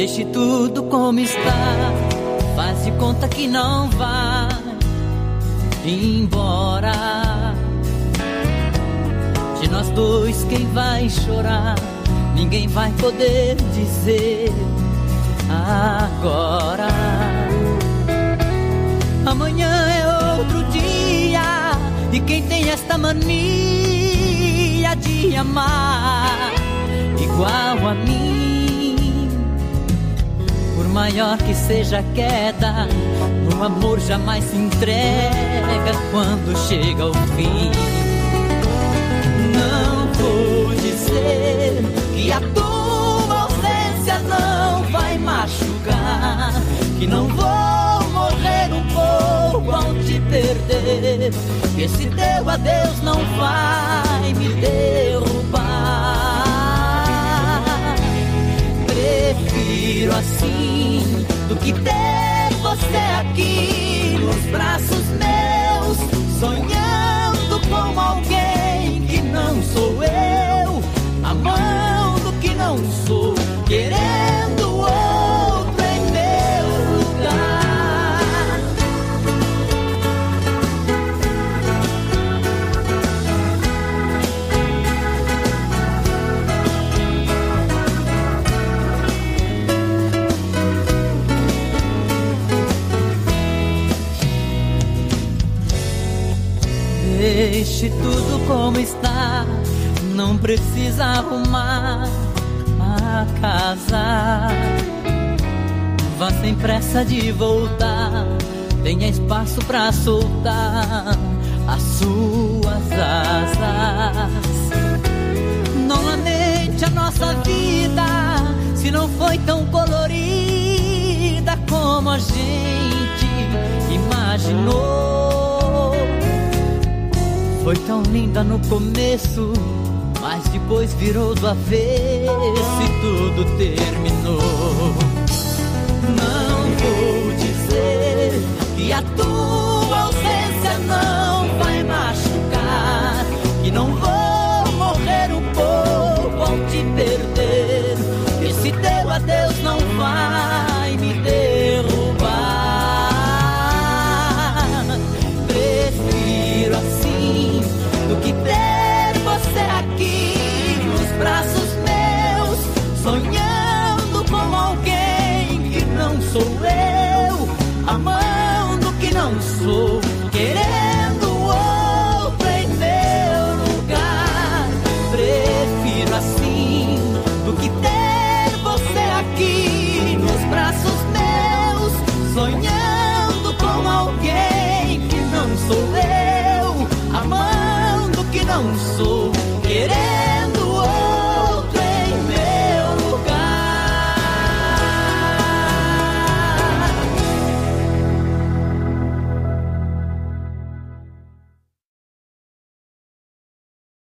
Deixe tudo como está, faz de conta que não vai embora. De nós dois quem vai chorar, ninguém vai poder dizer agora. Amanhã é outro dia, e quem tem esta mania de amar igual a mim, por maior que seja a queda, o amor jamais se entrega quando chega ao fim. Não vou dizer que a tua ausência não vai machucar, que não vou morrer um pouco ao te perder, que esse teu adeus não vai me derrubar. Prefiro assim do que ter você aqui nos braços meus, sonhando com alguém que não sou eu, amando que não sou, querendo outro em meu lugar. Deixe tudo como está, não precisa arrumar a casa. Vá sem pressa de voltar, tenha espaço pra soltar as suas asas. Não lamente a nossa vida, se não foi tão colorida como a gente imaginou. Foi tão linda no começo, mas depois virou do avesso e tudo terminou. Não vou dizer que a tua ausência não vai machucar, que não vou morrer um pouco ao te perder, esse teu adeus não vai me derrubar. Prefiro assim do que ter você aqui nos braços meus, sonhando com alguém que não sou eu, amando que não sou, querendo outro em meu lugar. Prefiro assim do que ter você aqui nos braços meus, sonhando com alguém que não sou eu, amando que não sou,